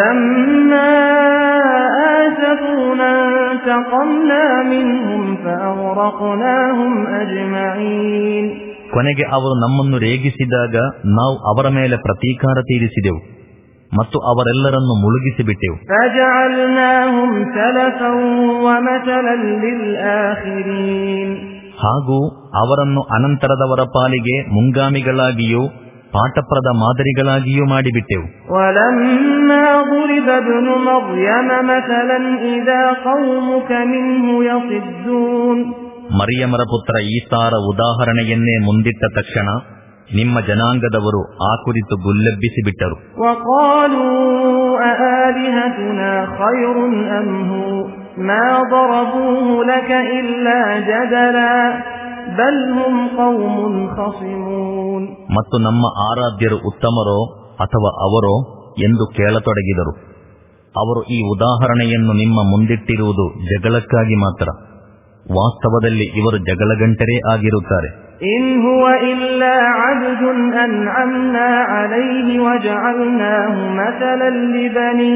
ಕೊನೆಗೆ ಅವರು ನಮ್ಮನ್ನು ರೇಗಿಸಿದಾಗ ನಾವು ಅವರ ಮೇಲೆ ಪ್ರತೀಕಾರ ತೀರಿಸಿದೆವು ಮತ್ತು ಅವರೆಲ್ಲರನ್ನು ಮುಳುಗಿಸಿಬಿಟ್ಟೆವು. ಹಾಗೂ ಅವರನ್ನು ಅನಂತರದವರ ಪಾಲಿಗೆ ಮುಂಗಾಮಿಗಳಾಗಿಯೂ ಪಾಠಪ್ರದ ಮಾದರಿಗಳಾಗಿಯೂ ಮಾಡಿಬಿಟ್ಟೆವು. ಮರಿಯಮರ ಪುತ್ರ ಈಸಾರ ಉದಾಹರಣೆಯನ್ನೇ ಮುಂದಿಟ್ಟ ತಕ್ಷಣ ನಿಮ್ಮ ಜನಾಂಗದವರು ಆ ಕುರಿತು ಗುಲ್ಲೆಬ್ಬಿಸಿ ಬಿಟ್ಟರು. ಮತ್ತು ನಮ್ಮ ಆರಾಧ್ಯರು ಉತ್ತಮರೋ ಅಥವಾ ಅವರೋ ಎಂದು ಕೇಳತೊಡಗಿದರು. ಅವರು ಈ ಉದಾಹರಣೆಯನ್ನು ನಿಮ್ಮ ಮುಂದಿಟ್ಟಿರುವುದು ಜಗಳಕ್ಕಾಗಿ ಮಾತ್ರ. ವಾಸ್ತವದಲ್ಲಿ ಇವರು ಜಗಳಗಂಟರೇ ಆಗಿರುತ್ತಾರೆ. ಇನ್ ಹುವ ಇಲ್ಲಾ ಅಬ್ದುನ್ ಅನ್ಅಮ್ನಾ ಅಲೈಹಿ ವಜಅಲ್ನಾಹು ಮಸಲನ್ ಲಿಬನೀ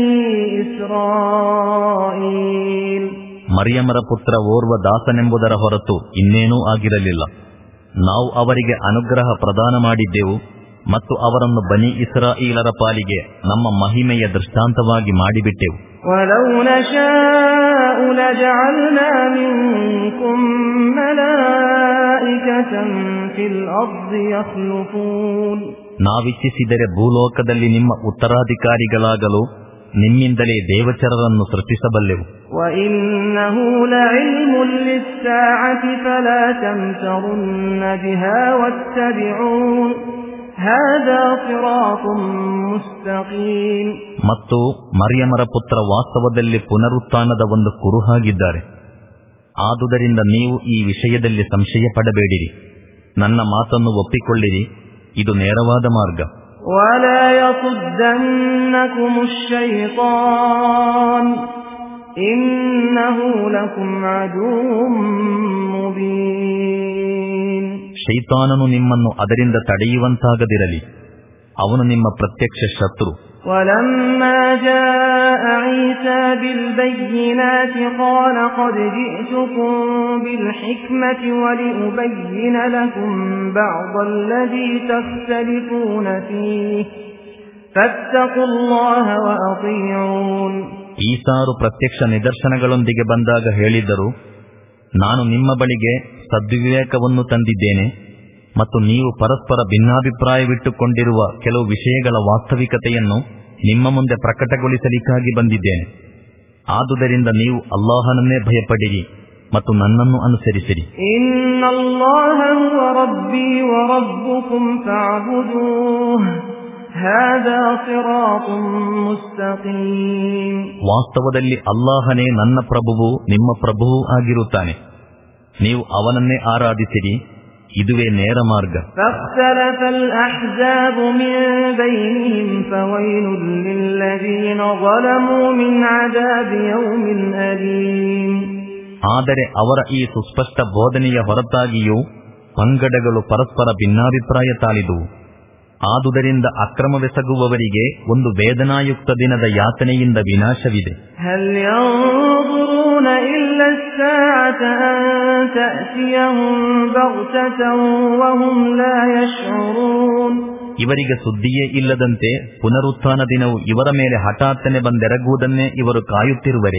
ಇಸ್ರಾಯೀಲ್. ಮರಿಯಮರ ಪುತ್ರ ಓರ್ವ ದಾಸನೆಂಬುದರ ಹೊರತು ಇನ್ನೇನೂ ಆಗಿರಲಿಲ್ಲ. ನಾವು ಅವರಿಗೆ ಅನುಗ್ರಹ ಪ್ರದಾನ ಮಾಡಿದ್ದೆವು ಮತ್ತು ಅವರನ್ನು ಬನಿ ಇಸ್ರಾಯೀಲರ ಪಾಲಿಗೆ ನಮ್ಮ ಮಹಿಮೆಯ ದೃಷ್ಟಾಂತವಾಗಿ ಮಾಡಿಬಿಟ್ಟೆವು. ವಲೌ ನಶಾഉ ಲಜಅಲ್ನಾ ಮಿನ್ಕುಂ ಮಲಾಯಿಕತನ್ ಫಿಲ್ ಅರ್ದಿ ಯಖ್ಲುಫೂನ್. ನಾವಿಚ್ಛಿಸಿದರೆ ಭೂಲೋಕದಲ್ಲಿ ನಿಮ್ಮ ಉತ್ತರಾಧಿಕಾರಿಗಳಾಗಲು ನಿಮ್ಮಿಂದಲೇ ದೇವಚರರನ್ನು ಸೃಷ್ಟಿಸಬಲ್ಲೆವು. ವಇನ್ನಹು ಲಇಲ್ಮುನ್ ಲಿಸ್ಸಾಅತಿ ಫಲಾ ತಮ್ತರುನ್ನ ಬಿಹಾ ವತ್ತಬಿಊನ್ ಹಾದಾ ಸಿರಾತುನ್ ಮುಸ್ತಕೀಮ್. ಮತ್ತು ಮರಿಯಮರ ಪುತ್ರ ವಾಸ್ತವದಲ್ಲಿ ಪುನರುತ್ಥಾನದ ಒಂದು ಕುರುಹಾಗಿದ್ದಾರೆ. ಆದುದರಿಂದ ನೀವು ಈ ವಿಷಯದಲ್ಲಿ ಸಂಶಯ ಪಡಬೇಡಿರಿ. ನನ್ನ ಮಾತನ್ನು ಒಪ್ಪಿಕೊಳ್ಳಿರಿ, ಇದು ನೇರವಾದ ಮಾರ್ಗ. ವಲಾ ಯಸುದ್ದನ್ನಕುಮುಶ್ ಶೈತಾನ್ ಇನ್ನಹು ಲಕುಂ ಅದುವ್ವುಂ ಮುಬೀನ್. ಶೈತಾನನು ನಿಮ್ಮನ್ನು ಅದರಿಂದ ತಡೆಯುವಂತಾಗದಿರಲಿ, ಅವನು ನಿಮ್ಮ ಪ್ರತ್ಯಕ್ಷ ಶತ್ರು. ولما جاء عيسى بالبينات قال قد جئتكم بالحكمة ولأبين لكم بعض الذي تختلفون فيه فاتقوا الله وأطيعون. ಈಸಾರು ಪ್ರತ್ಯಕ್ಷ ನಿದರ್ಶನಗಳೊಂದಿಗೆ ಬಂದಾಗ ಹೇಳಿದ್ದರು, ನಾನು ನಿಮ್ಮ ಬಳಿಗೆ ಸದ್ವಿವೇಕವನ್ನು ತಂದಿದ್ದೇನೆ ಮತ್ತು ನೀವು ಪರಸ್ಪರ ಭಿನ್ನಾಭಿಪ್ರಾಯವಿಟ್ಟುಕೊಂಡಿರುವ ಕೆಲವು ವಿಷಯಗಳ ವಾಸ್ತವಿಕತೆಯನ್ನು ನಿಮ್ಮ ಮುಂದೆ ಪ್ರಕಟಗೊಳಿಸಲಿಕ್ಕಾಗಿ ಬಂದಿದ್ದೇನೆ. ಆದುದರಿಂದ ನೀವು ಅಲ್ಲಾಹನನ್ನೇ ಭಯಪಡಿರಿ ಮತ್ತು ನನ್ನನ್ನು ಅನುಸರಿಸಿರಿ. ಇನ್ನಲ್ಲಾಹ ಹುವ ರಬ್ಬಿ ವ ರಬ್ಬುಕುಂ ಫಅಬುದೂಹ್ ಹಾದಾ ಸಿರಾತುನ್ ಮುಸ್ತಕೀಮ್. ವಾಸ್ತವದಲ್ಲಿ ಅಲ್ಲಾಹನೇ ನನ್ನ ಪ್ರಭುವು ನಿಮ್ಮ ಪ್ರಭುವೂ ಆಗಿರುತ್ತಾನೆ. ನೀವು ಅವನನ್ನೇ ಆರಾಧಿಸಿರಿ, ಇದುವೇ ನೇರ ಮಾರ್ಗ. ಫಖ್ತಲಫಲ್ ಅಹ್ಜಾಬು ಮಿನ್ ಬೈನಿಹಿಂ ಫವೈಲುಲ್ ಲಿಲ್ಲದೀನ ظಲಮೂ ಮಿನ್ ಅದಾಬಿ ಯೌಮಿನ್ ಅಲೀಮ್. ಆದರೆ ಅವರ ಈ ಸುಸ್ಪಷ್ಟ ಬೋಧನೆಯ ಹೊರತಾಗಿಯೂ ಪಂಗಡಗಳು ಪರಸ್ಪರ ಭಿನ್ನಾಭಿಪ್ರಾಯ ತಾಳಿದುವು. ಆದುದರಿಂದ ಅಕ್ರಮವೆಸಗುವವರಿಗೆ ಒಂದು ವೇದನಾಯುಕ್ತ ದಿನದ ಯಾತನೆಯಿಂದ ವಿನಾಶವಿದೆ. ಹಲ್ ಯಂظುರೂನ ಇಲ್ಲಾ الساعة أن تأتيهم بغتة وهم لا يشعرون. ಇವರಿಗೆ ಸುದ್ದಿಯೇ ಇಲ್ಲದಂತೆ ಪುನರುತ್ಥಾನ ದಿನವು ಇವರ ಮೇಲೆ ಹಠಾತ್ತನೆ ಬಂದೆರಗುವುದನ್ನೇ ಇವರು ಕಾಯುತ್ತಿರುವರೆ.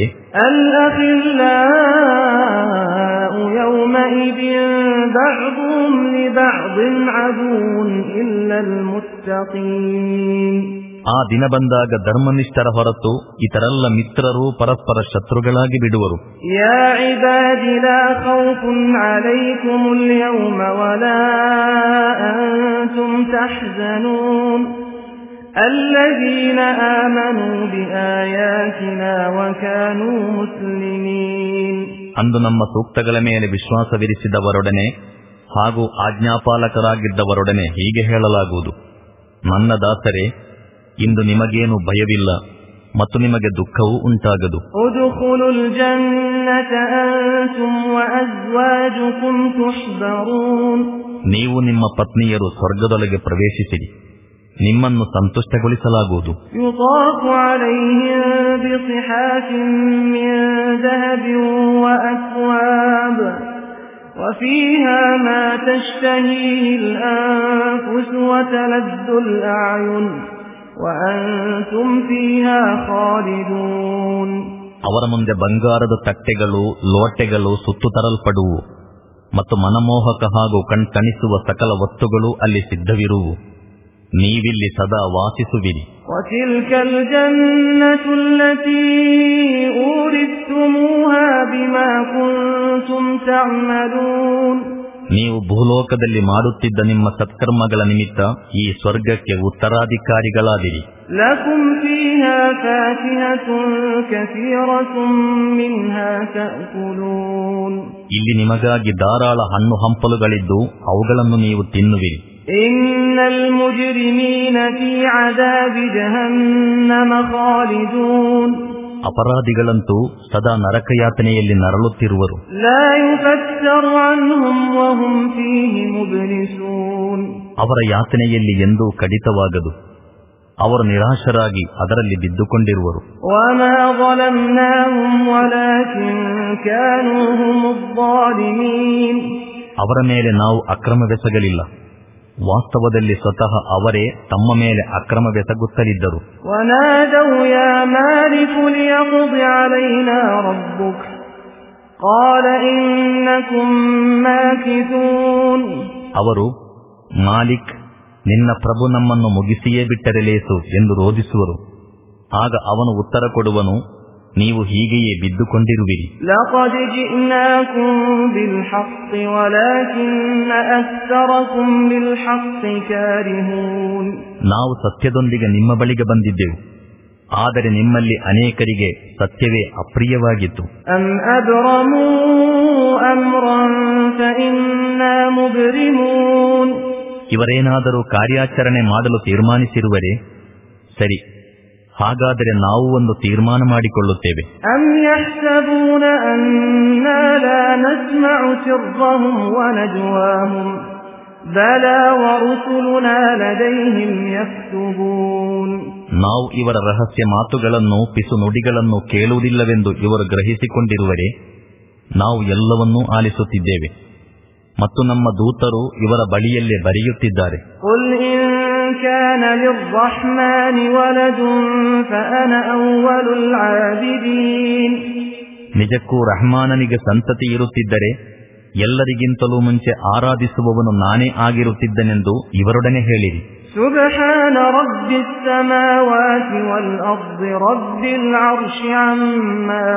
ಅಲ್-ಅಖಿಲ್ಲಾಉ ಯೌಮಇದಿನ್ ಬಅದುಹುಂ ಲಿಬಅದಿನ್ ಅದುವ್ವುನ್ ಇಲ್ಲಲ್ ಮುತ್ತಕೀನ್. ಆ ದಿನ ಬಂದಾಗ ಧರ್ಮನಿಷ್ಠರ ಹೊರತು ಇತರೆಲ್ಲ ಮಿತ್ರರು ಪರಸ್ಪರ ಶತ್ರುಗಳಾಗಿ ಬಿಡುವರು. ಯಾ ಇಬಾದಿ ಲಾ ಖೌಫುನ್ ಅಲೈಕುಮುಲ್ ಯೌಮ ವಲಾ ಅಂತುಂ ತಹ್ಜನೂನ್ ಅಲ್ಲದೀನ ಆಮನೂ ಬಿಆಯಾತಿನಾ ವಕಾನೂ ಮುಸ್ಲಿಮೀನ್. ಅಂದು ನಮ್ಮ ಸೂಕ್ತಗಳ ಮೇಲೆ ವಿಶ್ವಾಸವಿರಿಸಿದವರೊಡನೆ ಹಾಗೂ ಆಜ್ಞಾಪಾಲಕರಾಗಿದ್ದವರೊಡನೆ ಹೀಗೆ ಹೇಳಲಾಗುವುದು, ನನ್ನ ದಾಸರೇ, ಇಂದು ನಿಮಗೇನು ಭಯವಿಲ್ಲ ಮತ್ತು ನಿಮಗೆ ದುಃಖವೂ ಉಂಟಾಗದು. ಉದ್ಖುಲುಲ್ ಜನ್ನತ ಅಂತುಂ ವಅಜ್ವಾಜುಕುಂ ತುಹ್ಬರೂನ್. ನೀವು ನಿಮ್ಮ ಪತ್ನಿಯರು ಸ್ವರ್ಗದೊಳಗೆ ಪ್ರವೇಶಿಸಿರಿ, ನಿಮ್ಮನ್ನು ಸಂತುಷ್ಟಗೊಳಿಸಲಾಗುವುದು. ಯುತಾಫು ಅಲೈಹಿಂ ಬಿಸಿಹಾಫಿನ್ ಮಿನ್ ದಹಬಿನ್ ವಅಕ್ವಾಬ್ وفيها ما تشتهيه الأنفس وتلذ الأعين وأنتم فيها خالدون. ಅವರ ಮುಂದೆ ಬಂಗಾರದ ತಟ್ಟೆಗಳು ಲೋಟೆಗಳು ಸುತ್ತು ತರಲ್ಪಡುವು ಮತ್ತು ಮನಮೋಹಕ ಹಾಗೂ ಕಣ್ತಣಿಸುವ ಸಕಲ ವಸ್ತುಗಳು ಅಲ್ಲಿ ಸಿದ್ಧವಿರುವು. ನೀವಿಲ್ಲಿ ಸದಾ ವಾಸಿಸುವಿರಿ. وتلك الجنة التي أورثتموها بما كنتم تعملون ನೀವು ಭೂಲೋಕದಲ್ಲಿ ಮಾಡುತ್ತಿದ್ದ ನಿಮ್ಮ ಸತ್ಕರ್ಮಗಳ ನಿಮಿತ್ತ ಈ ಸ್ವರ್ಗಕ್ಕೆ ಉತ್ತರಾಧಿಕಾರಿಗಳಾದಿರಿ. لكم فيها فاكهة كثيرة منها تأكلون. ಇಲ್ಲಿ ನಿಮಗಾಗಿ ಧಾರಾಳ ಹಣ್ಣು ಹಂಪಲುಗಳಿದ್ದು ಅವುಗಳನ್ನು ನೀವು ತಿನ್ನುವಿರಿ. إن المجرمين في عذاب جهنم خالدون. ಅಪರಾಧಿಗಳಂತೂ ಸದಾ ನರಕಯಾತನೆಯಲ್ಲಿ ನರಳುತ್ತಿರುವರು. لا يفتر عنهم وهم فيه مبلسون. ಅವರ ಯಾತನೆಯಲ್ಲಿ ಎಂದೂ ಕಡಿತವಾಗದು. ಅವರು ನಿರಾಶರಾಗಿ ಅದರಲ್ಲಿ ಬಿದ್ದುಕೊಂಡಿರುವರು. وما ظلمناهم ولكن كانوا هم الظالمين. ಅವರ ಮೇಲೆ ನಾವು ಅಕ್ರಮವೆಸಗಲಿಲ್ಲ, ವಾಸ್ತವದಲ್ಲಿ ಸ್ವತಃ ಅವರೇ ತಮ್ಮ ಮೇಲೆ ಅಕ್ರಮವೆಸಗುತ್ತಲಿದ್ದರು. ونادوا يا مالك ليقض علينا ربك قال إنكم ماكثون. ಅವರು, ಮಾಲಿಕ್, ನಿನ್ನ ಪ್ರಭು ನಮ್ಮನ್ನು ಮುಗಿಸಿಯೇ ಬಿಟ್ಟರೆ ಲೇಸು ಎಂದು ರೋಧಿಸುವರು. ಆಗ ಅವನು ಉತ್ತರ ಕೊಡುವನು, ನೀವು ಹೀಗೆಯೇ ಬಿದ್ದುಕೊಂಡಿರುವಿರಿ. لقد جئناكم بالحق ولكن أكثركم للحق كارهون. ನಾವು ಸತ್ಯದೊಂದಿಗೆ ನಿಮ್ಮ ಬಳಿಗೆ ಬಂದಿದ್ದೆವು, ಆದರೆ ನಿಮ್ಮಲ್ಲಿ ಅನೇಕರಿಗೆ ಸತ್ಯವೇ ಅಪ್ರಿಯವಾಗಿತ್ತು. أم أبرموا أمرا فإنا مبرمون. ಇವರೇನಾದರೂ ಕಾರ್ಯಾಚರಣೆ ಮಾಡಲು ತೀರ್ಮಾನಿಸಿರುವರೆ, ಸರಿ, ಹಾಗಾದರೆ ನಾವು ಒಂದು ತೀರ್ಮಾನ ಮಾಡಿಕೊಳ್ಳುತ್ತೇವೆ. أم يحسبون أننا لا نسمع سرهم ونجواهم بلى ورسلنا لديهم يكتبون. ನಾವು ಇವರ ರಹಸ್ಯ ಮಾತುಗಳನ್ನು, ಪಿಸು ನುಡಿಗಳನ್ನು ಕೇಳುವುದಿಲ್ಲವೆಂದು ಇವರು ಗ್ರಹಿಸಿಕೊಂಡಿರುವರೆ, ನಾವು ಎಲ್ಲವನ್ನೂ ಆಲಿಸುತ್ತಿದ್ದೇವೆ ಮತ್ತು ನಮ್ಮ ದೂತರು ಇವರ ಬಳಿಯಲ್ಲೇ ಬರೆಯುತ್ತಿದ್ದಾರೆ. قل إن كان للرحمن ولد فأنا أول العابدين. ನಿಜಕ್ಕೂ ರಹಮಾನನಿಗೆ ಸಂತತಿ ಇರುತ್ತಿದ್ದರೆ ಎಲ್ಲರಿಗಿಂತಲೂ ಮುಂಚೆ ಆರಾಧಿಸುವವನು ನಾನೇ ಆಗಿರುತ್ತಿದ್ದನೆಂದು ಇವರೊಡನೆ ಹೇಳಿರಿ. سبحان رب السماوات والأرض رب العرش عما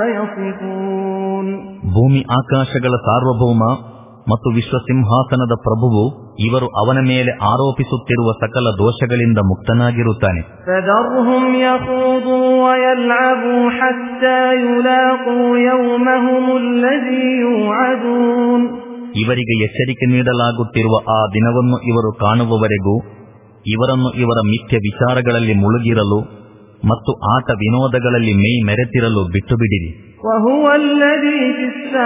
يصفون. ಭೂಮಿ ಆಕಾಶಗಳ ಸಾರ್ವಭೌಮ ಮತ್ತು ವಿಶ್ವಸಿಂಹಾಸನದ ಪ್ರಭುವು ಇವರು ಅವನ ಮೇಲೆ ಆರೋಪಿಸುತ್ತಿರುವ ಸಕಲ ದೋಷಗಳಿಂದ ಮುಕ್ತನಾಗಿರುತ್ತಾನೆ. فذرهم يخوضوا ويلعبوا حتى يلاقوا يومهم الذي يوعدون. ಇವರಿಗೆ ಎಚ್ಚರಿಕೆ ನೀಡಲಾಗುತ್ತಿರುವ ಆ ದಿನವನ್ನು ಇವರು ಕಾಣುವವರೆಗೂ ಇವರನ್ನು ಇವರ ಮಿಥ್ಯ ವಿಚಾರಗಳಲ್ಲಿ ಮುಳುಗಿರಲು ಮತ್ತು ಆಟ ವಿನೋದಗಳಲ್ಲಿ ಮೈ ಮೆರೆತಿರಲು ಬಿಟ್ಟು ಬಿಡಿರಿ. وهو الذي في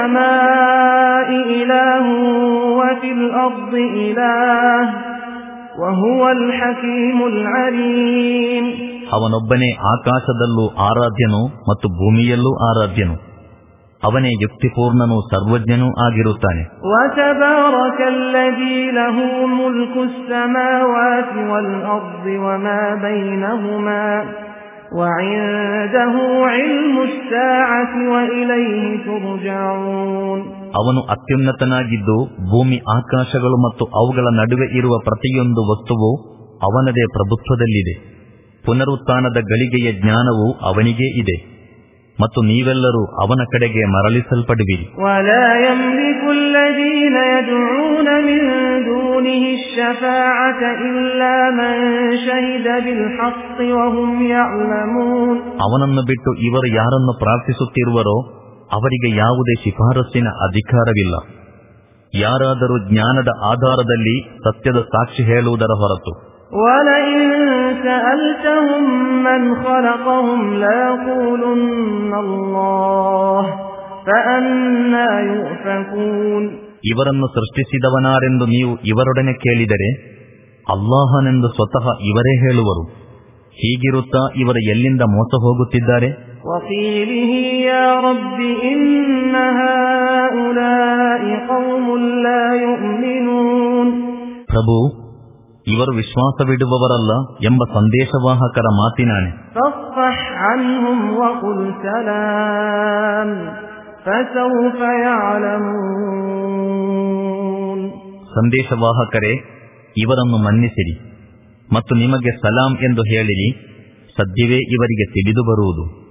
السماء إله وفي الأرض إله وهو الحكيم العليم. ಅವನೊಬ್ಬನೇ ಆಕಾಶದಲ್ಲೂ ಆರಾಧ್ಯನು ಮತ್ತು ಭೂಮಿಯಲ್ಲೂ ಆರಾಧ್ಯನು. ಅವನೇ ಯುಕ್ತಿಪೂರ್ಣನೂ ಸರ್ವಜ್ಞನೂ ಆಗಿರುತ್ತಾನೆ. وتبارك الذي له ملك السماوات والأرض وما بينهما وعنده علم الساعة وإليه ترجعون. ಅವನು ಅತ್ಯುನ್ನತನಾಗಿದ್ದು ಭೂಮಿ ಆಕಾಶಗಳು ಮತ್ತು ಅವುಗಳ ನಡುವೆ ಇರುವ ಪ್ರತಿಯೊಂದು ವಸ್ತುವು ಅವನದೇ ಪ್ರಭುತ್ವದಲ್ಲಿದೆ. ಪುನರುತ್ಥಾನದ ಗಳಿಗೆಯ ಜ್ಞಾನವು ಅವನಿಗೇ ಇದೆ ಮತ್ತು ನೀವೆಲ್ಲರೂ ಅವನ ಕಡೆಗೆ ಮರಳಿಸಲ್ಪಡುವಿರಿ. ولا يملك الذين يدعون من دونه الشفاعة إلا من شهد بالحق وهم يعلمون. ಅವನನ್ನು ಬಿಟ್ಟು ಇವರು ಯಾರನ್ನು ಪ್ರಾರ್ಥಿಸುತ್ತಿರುವರೋ ಅವರಿಗೆ ಯಾವುದೇ ಶಿಫಾರಸ್ಸಿನ ಅಧಿಕಾರವಿಲ್ಲ, ಯಾರಾದರೂ ಜ್ಞಾನದ ಆಧಾರದಲ್ಲಿ ಸತ್ಯದ ಸಾಕ್ಷಿ ಹೇಳುವುದರ ಹೊರತು. وَلَئِن سَأَلْتَهُم مَّنْ خَلَقَهُمْ لَيَقُولُنَّ اللَّهُ فَأَنَّىٰ يُؤْفَكُونَ. ಇವರನ್ನು ಸೃಷ್ಟಿಸಿದವನಾರೆಂದು ನೀವು ಇವರೊಡನೆ ಕೇಳಿದರೆ ಅಲ್ಲಾಹನೆಂದು ಸ್ವತಃ ಇವರೇ ಹೇಳುವರು. ಹೀಗಿರುತ್ತಾ ಇವರು ಎಲ್ಲಿಂದ ಮೋಸ ಹೋಗುತ್ತಿದ್ದಾರೆ. وَقِيلِهِ يَا رَبِّ إِنَّ هَٰؤُلَاءِ قَوْمٌ لَّا يُؤْمِنُونَ. ಪ್ರಭು, ಇವರು ವಿಶ್ವಾಸವಿಡುವವರಲ್ಲ ಎಂಬ ಸಂದೇಶವಾಹಕರ ಮಾತಿನಾನೆ. فَاصْفَحْ عَنْهُمْ وَقُلْ سَلَامٌ فَسَوْفَ يَعْلَمُونَ. ಸಂದೇಶವಾಹಕರೇ, ಇವರನ್ನು ಮನ್ನಿಸಿರಿ ಮತ್ತು ನಿಮಗೆ ಸಲಾಂ ಎಂದು ಹೇಳಿರಿ, ಸದ್ಯವೇ ಇವರಿಗೆ ತಿಳಿದು ಬರುವುದು.